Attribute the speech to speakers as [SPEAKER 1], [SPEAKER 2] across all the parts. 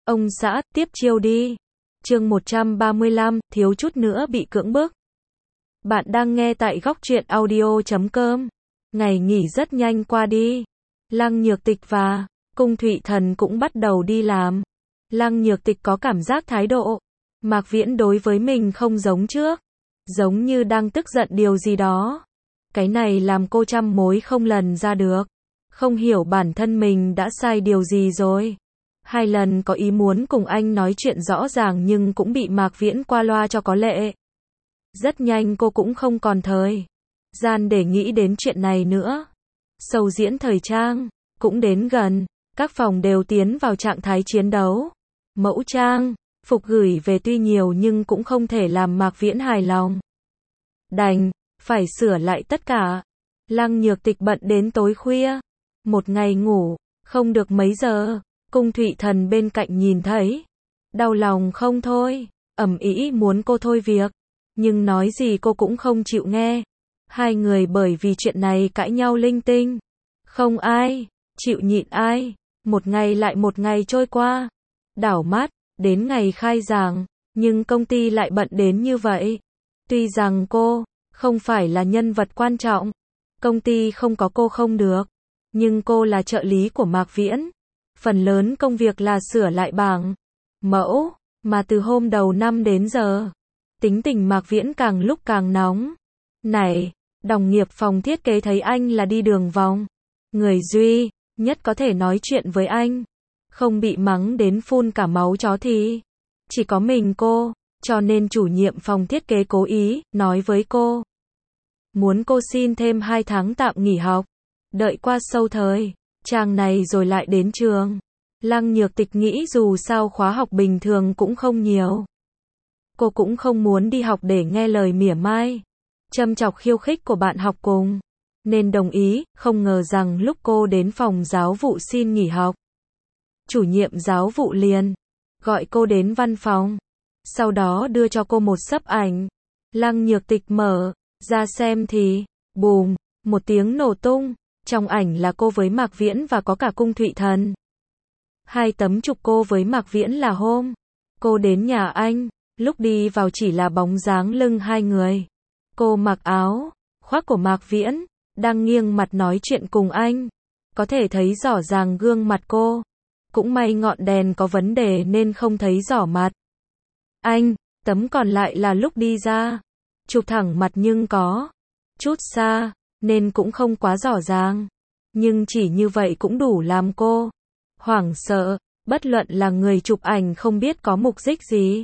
[SPEAKER 1] Ông xã, tiếp chiêu đi. Chương 135, thiếu chút nữa bị cưỡng bức. Bạn đang nghe tại góc truyện audio.com. Ngày nghỉ rất nhanh qua đi. Lăng Nhược Tịch và Cung Thụy Thần cũng bắt đầu đi làm. Lăng Nhược Tịch có cảm giác thái độ Mạc Viễn đối với mình không giống trước, giống như đang tức giận điều gì đó. Cái này làm cô trăm mối không lần ra được. Không hiểu bản thân mình đã sai điều gì rồi. 2 lần có ý muốn cùng anh nói chuyện rõ ràng nhưng cũng bị Mạc Viễn qua loa cho có lệ. Rất nhanh cô cũng không còn thời gian để nghĩ đến chuyện này nữa. Show diễn thời trang cũng đến gần, các phòng đều tiến vào trạng thái chiến đấu. Mẫu trang, phục gửi về tuy nhiều nhưng cũng không thể làm Mạc Viễn hài lòng. Đành phải sửa lại tất cả. Lăng Nhược Tịch bận đến tối khuya. Một ngày ngủ không được mấy giờ. Cung Thụy Thần bên cạnh nhìn thấy, đau lòng không thôi, ầm ĩ muốn cô thôi việc, nhưng nói gì cô cũng không chịu nghe. 2 người bởi vì chuyện này cãi nhau linh tinh, không ai chịu nhịn ai. Một ngày lại một ngày trôi qua, đảo mắt đến ngày khai giảng, nhưng công ty lại bận đến như vậy. Tuy rằng cô không phải là nhân vật quan trọng, công ty không có cô không được, nhưng cô là trợ lý của Mạc Viễn. Phần lớn công việc là sửa lại bảng mẫu, mà từ hôm đầu năm đến giờ, tính tình Mạc Viễn càng lúc càng nóng. Này, đồng nghiệp phòng thiết kế thấy anh là đi đường vòng, người duy nhất có thể nói chuyện với anh, không bị mắng đến phun cả máu chó thì chỉ có mình cô, cho nên chủ nhiệm phòng thiết kế cố ý nói với cô, muốn cô xin thêm 2 tháng tạm nghỉ học, đợi qua sâu thời trang này rồi lại đến trường. Lăng Nhược Tịch nghĩ dù sao khóa học bình thường cũng không nhiều, cô cũng không muốn đi học để nghe lời mỉa mai, châm chọc khiêu khích của bạn học cùng, nên đồng ý. Không ngờ rằng lúc cô đến phòng giáo vụ xin nghỉ học, chủ nhiệm giáo vụ liền gọi cô đến văn phòng, sau đó đưa cho cô một xấp ảnh. Lăng Nhược Tịch mở ra xem thì, bùm, một tiếng nổ tung. Trong ảnh là cô với Mạc Viễn và có cả Cung Thụy Thần. 2 tấm chụp cô với Mạc Viễn là hôm cô đến nhà anh, lúc đi vào chỉ là bóng dáng lưng 2 người. Cô mặc áo khoác của Mạc Viễn, đang nghiêng mặt nói chuyện cùng anh. Có thể thấy rõ ràng gương mặt cô. Cũng may ngọn đèn có vấn đề nên không thấy rõ mặt anh. Tấm còn lại là lúc đi ra, chụp thẳng mặt nhưng có chút xa, nên cũng không quá rõ ràng. Nhưng chỉ như vậy cũng đủ làm cô hoảng sợ, bất luận là người chụp ảnh không biết có mục đích gì.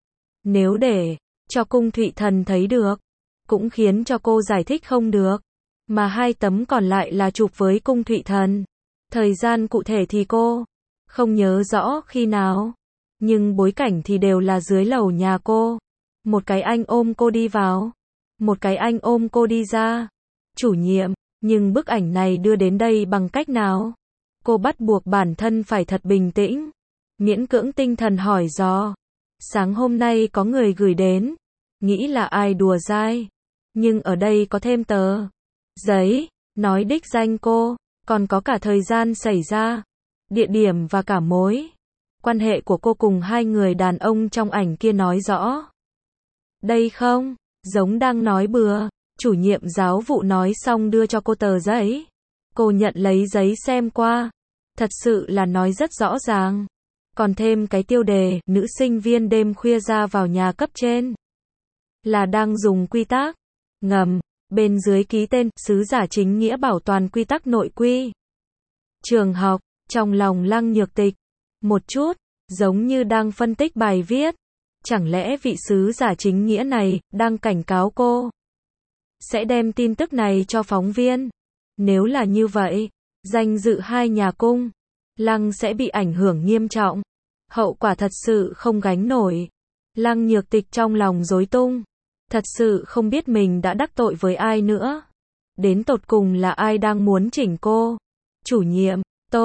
[SPEAKER 1] Nếu để cho Cung Thụy Thần thấy được, cũng khiến cho cô giải thích không được. Mà 2 tấm còn lại là chụp với Cung Thụy Thần. Thời gian cụ thể thì cô không nhớ rõ khi nào, nhưng bối cảnh thì đều là dưới lầu nhà cô. Một cái anh ôm cô đi vào, một cái anh ôm cô đi ra. Chủ nhiệm, nhưng bức ảnh này đưa đến đây bằng cách nào? Cô bắt buộc bản thân phải thật bình tĩnh, miễn cưỡng tinh thần hỏi dò. Sáng hôm nay có người gửi đến, nghĩ là ai đùa dai, nhưng ở đây có thêm tờ giấy, nói đích danh cô, còn có cả thời gian xảy ra, địa điểm và cả mối quan hệ của cô cùng 2 người đàn ông trong ảnh kia nói rõ. Đây không giống đang nói bừa. Chủ nhiệm giáo vụ nói xong đưa cho cô tờ giấy. Cô nhận lấy giấy xem qua. Thật sự là nói rất rõ ràng. Còn thêm cái tiêu đề, nữ sinh viên đêm khuya ra vào nhà cấp trên. Là đang dùng quy tắc ngầm. Bên dưới ký tên, sứ giả chính nghĩa bảo toàn quy tắc nội quy trường học. Trong lòng Lăng Nhược Tịch một chút giống như đang phân tích bài viết. Chẳng lẽ vị sứ giả chính nghĩa này đang cảnh cáo cô sẽ đem tin tức này cho phóng viên? Nếu là như vậy, danh dự 2 nhà Cung Lăng sẽ bị ảnh hưởng nghiêm trọng. Hậu quả thật sự không gánh nổi. Lăng Nhược Tịch trong lòng rối tung. Thật sự không biết mình đã đắc tội với ai nữa. Đến tột cùng là ai đang muốn chỉnh cô? Chủ nhiệm,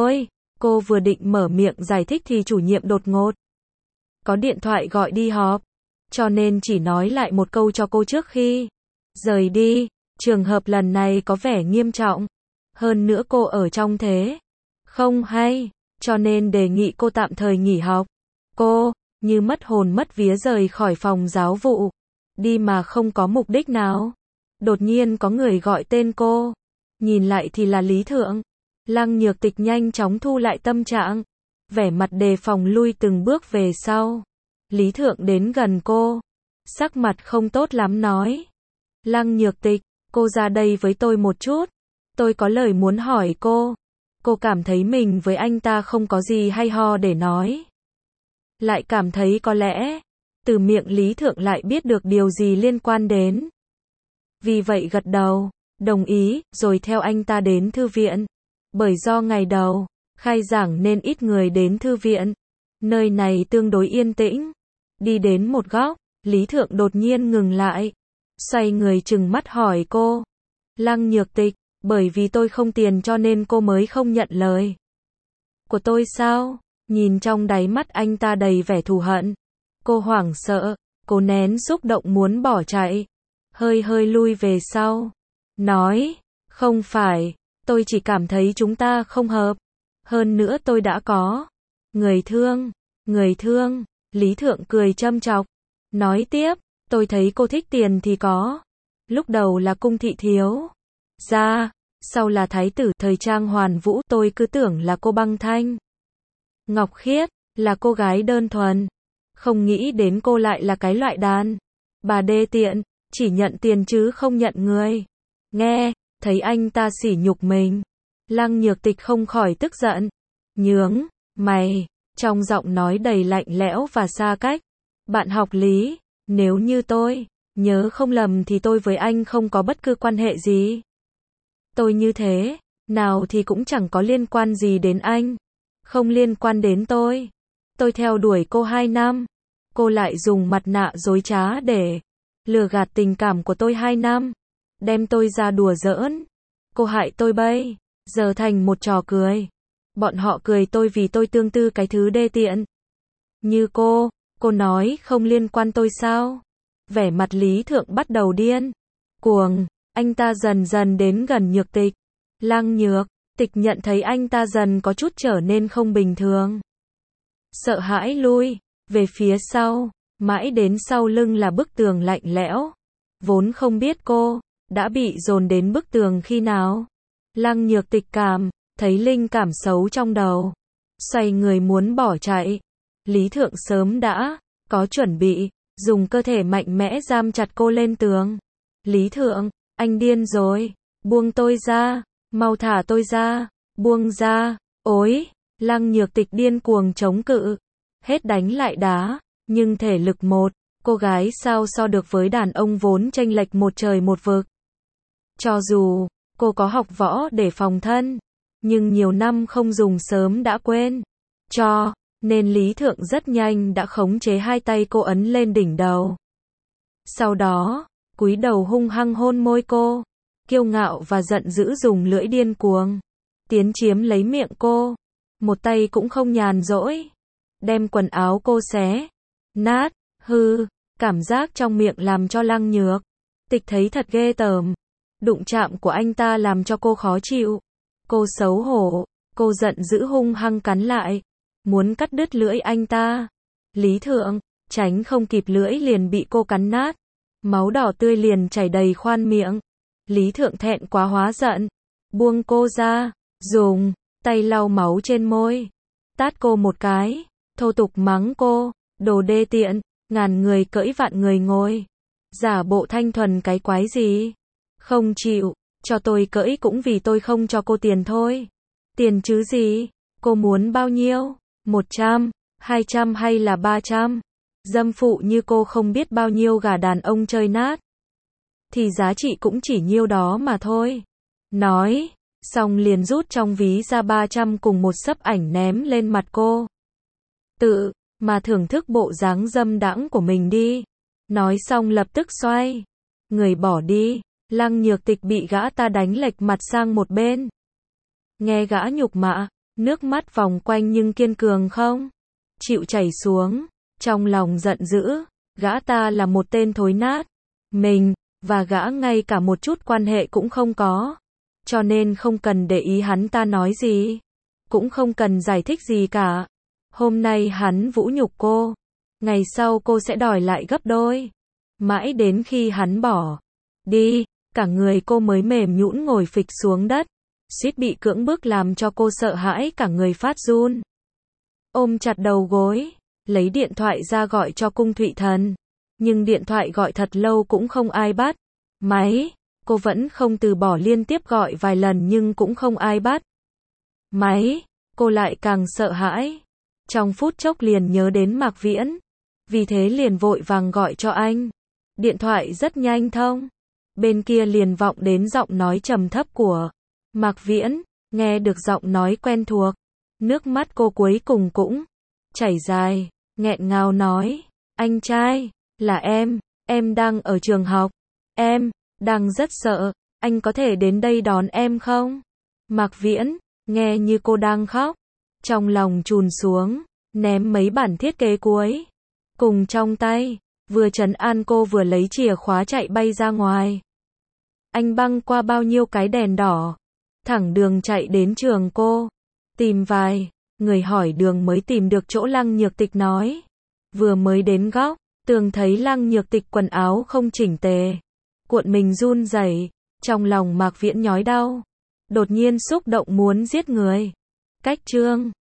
[SPEAKER 1] cô vừa định mở miệng giải thích thì chủ nhiệm đột ngột có điện thoại gọi đi họp. Cho nên chỉ nói lại một câu cho cô trước khi rời đi. Trường hợp lần này có vẻ nghiêm trọng. Hơn nữa cô ở trong thế không hay, cho nên đề nghị cô tạm thời nghỉ học. Cô, như mất hồn mất vía rời khỏi phòng giáo vụ. Đi mà không có mục đích nào. Đột nhiên có người gọi tên cô. Nhìn lại thì là Lý Thượng. Lăng Nhược Tịch nhanh chóng thu lại tâm trạng. Vẻ mặt đề phòng lui từng bước về sau. Lý Thượng đến gần cô. Sắc mặt không tốt lắm nói. Lăng Nhược Tịch, cô ra đây với tôi một chút. Tôi có lời muốn hỏi cô. Cô cảm thấy mình với anh ta không có gì hay ho để nói. Lại cảm thấy có lẽ, từ miệng Lý Thượng lại biết được điều gì liên quan đến. Vì vậy gật đầu, đồng ý, rồi theo anh ta đến thư viện. Bởi do ngày đầu, khai giảng nên ít người đến thư viện. Nơi này tương đối yên tĩnh. Đi đến một góc, Lý Thượng đột nhiên ngừng lại. Xoay người trừng mắt hỏi cô. Lăng Nhược Tịch, bởi vì tôi không tiền cho nên cô mới không nhận lời của tôi sao? Nhìn trong đáy mắt anh ta đầy vẻ thù hận. Cô hoảng sợ, cô nén xúc động muốn bỏ chạy. Hơi hơi lui về sau. Nói, không phải, tôi chỉ cảm thấy chúng ta không hợp. Hơn nữa tôi đã có người thương. Lý Thượng cười châm chọc. Nói tiếp, tôi thấy cô thích tiền thì có. Lúc đầu là cung thị thiếu gia, sau là thái tử thời Trang Hoàn Vũ, tôi cứ tưởng là cô Băng Thanh Ngọc Khiết, là cô gái đơn thuần. Không nghĩ đến cô lại là cái loại đàn bà đê tiện, chỉ nhận tiền chứ không nhận người. Nghe, thấy anh ta sỉ nhục mình. Lăng Nhược Tịch không khỏi tức giận. Nhướng mày, trong giọng nói đầy lạnh lẽo và xa cách. Bạn học Lý, nếu như tôi nhớ không lầm thì tôi với anh không có bất cứ quan hệ gì. Tôi như thế nào thì cũng chẳng có liên quan gì đến anh. Không liên quan đến tôi. Tôi theo đuổi cô 2 năm. Cô lại dùng mặt nạ dối trá để lừa gạt tình cảm của tôi 2 năm. Đem tôi ra đùa giỡn. Cô hại tôi bây giờ thành một trò cười. Bọn họ cười tôi vì tôi tương tư cái thứ đê tiện như cô nói không liên quan tôi sao? Vẻ mặt Lý Thượng bắt đầu điên cuồng. Anh ta dần dần đến gần Nhược Tịch. Lăng Nhược Tịch nhận thấy anh ta dần có chút trở nên không bình thường. Sợ hãi lui về phía sau, mãi đến sau lưng là bức tường lạnh lẽo. Vốn không biết cô đã bị dồn đến bức tường khi nào. Lăng Nhược Tịch thấy linh cảm xấu trong đầu. Xoay người muốn bỏ chạy. Lý Thượng sớm đã có chuẩn bị, dùng cơ thể mạnh mẽ giam chặt cô lên tường. Lý Thượng, anh điên rồi, buông tôi ra, mau thả tôi ra, buông ra, ối, Lăng Nhược Tịch điên cuồng chống cự, hết đánh lại đá, nhưng thể lực cô gái sao so được với đàn ông vốn chênh lệch một trời một vực. Cho dù cô có học võ để phòng thân, nhưng nhiều năm không dùng sớm đã quên, nên Lý Thượng rất nhanh đã khống chế 2 tay cô ấn lên đỉnh đầu. Sau đó, cúi đầu hung hăng hôn môi cô, kiêu ngạo và giận dữ dùng lưỡi điên cuồng tiến chiếm lấy miệng cô. Một tay cũng không nhàn rỗi, đem quần áo cô xé nát, cảm giác trong miệng làm cho Lăng Nhược Tịch thấy thật ghê tởm. Đụng chạm của anh ta làm cho cô khó chịu. Cô xấu hổ, cô giận dữ hung hăng cắn lại, muốn cắt đứt lưỡi anh ta. Lý Thượng tránh không kịp, lưỡi liền bị cô cắn nát, máu đỏ tươi liền chảy đầy khoang miệng. Lý Thượng thẹn quá hóa giận, buông cô ra, dùng tay lau máu trên môi, tát cô một cái, thô tục mắng cô, đồ đê tiện, ngàn người cưỡi vạn người ngồi, giả bộ thanh thuần cái quái gì, không chịu, cho tôi cưỡi cũng vì tôi không cho cô tiền thôi. Tiền chứ gì, cô muốn bao nhiêu, 100, 200 hay là 300? Dâm phụ như cô không biết bao nhiêu gà đàn ông chơi nát, thì giá trị cũng chỉ nhiêu đó mà thôi. Nói xong liền rút trong ví ra 300 cùng một xấp ảnh ném lên mặt cô. Tự mà thưởng thức bộ dáng dâm đãng của mình đi. Nói xong lập tức xoay người bỏ đi. Lăng Nhược Tịch bị gã ta đánh lệch mặt sang một bên. Nghe gã nhục mạ, nước mắt vòng quanh nhưng kiên cường không chịu chảy xuống. Trong lòng giận dữ, gã ta là một tên thối nát. Mình và gã ngay cả một chút quan hệ cũng không có, cho nên không cần để ý hắn ta nói gì, cũng không cần giải thích gì cả. Hôm nay hắn vũ nhục cô, ngày sau cô sẽ đòi lại gấp đôi. Mãi đến khi hắn bỏ đi, cả người cô mới mềm nhũn ngồi phịch xuống đất, suýt bị cưỡng bức làm cho cô sợ hãi cả người phát run. Ôm chặt đầu gối, lấy điện thoại ra gọi cho Cung Thụy Thần, nhưng điện thoại gọi thật lâu cũng không ai bắt máy, cô vẫn không từ bỏ, liên tiếp gọi vài lần nhưng cũng không ai bắt máy, cô lại càng sợ hãi. Trong phút chốc liền nhớ đến Mạc Viễn, vì thế liền vội vàng gọi cho anh. Điện thoại rất nhanh thông, bên kia liền vọng đến giọng nói trầm thấp của Mạc Viễn, nghe được giọng nói quen thuộc, nước mắt cô cuối cùng cũng chảy dài, nghẹn ngào nói, anh trai, là em đang ở trường học, em đang rất sợ, anh có thể đến đây đón em không? Mạc Viễn, nghe như cô đang khóc, trong lòng trùn xuống, ném mấy bản thiết kế cuối cùng trong tay, vừa trấn an cô vừa lấy chìa khóa chạy bay ra ngoài. Anh băng qua bao nhiêu cái đèn đỏ, thẳng đường chạy đến trường cô, tìm vài người hỏi đường mới tìm được chỗ Lăng Nhược Tịch nói. Vừa mới đến góc tường thấy Lăng Nhược Tịch quần áo không chỉnh tề, cuộn mình run rẩy, trong lòng Mạc Viễn nhói đau, đột nhiên xúc động muốn giết người. Cách chương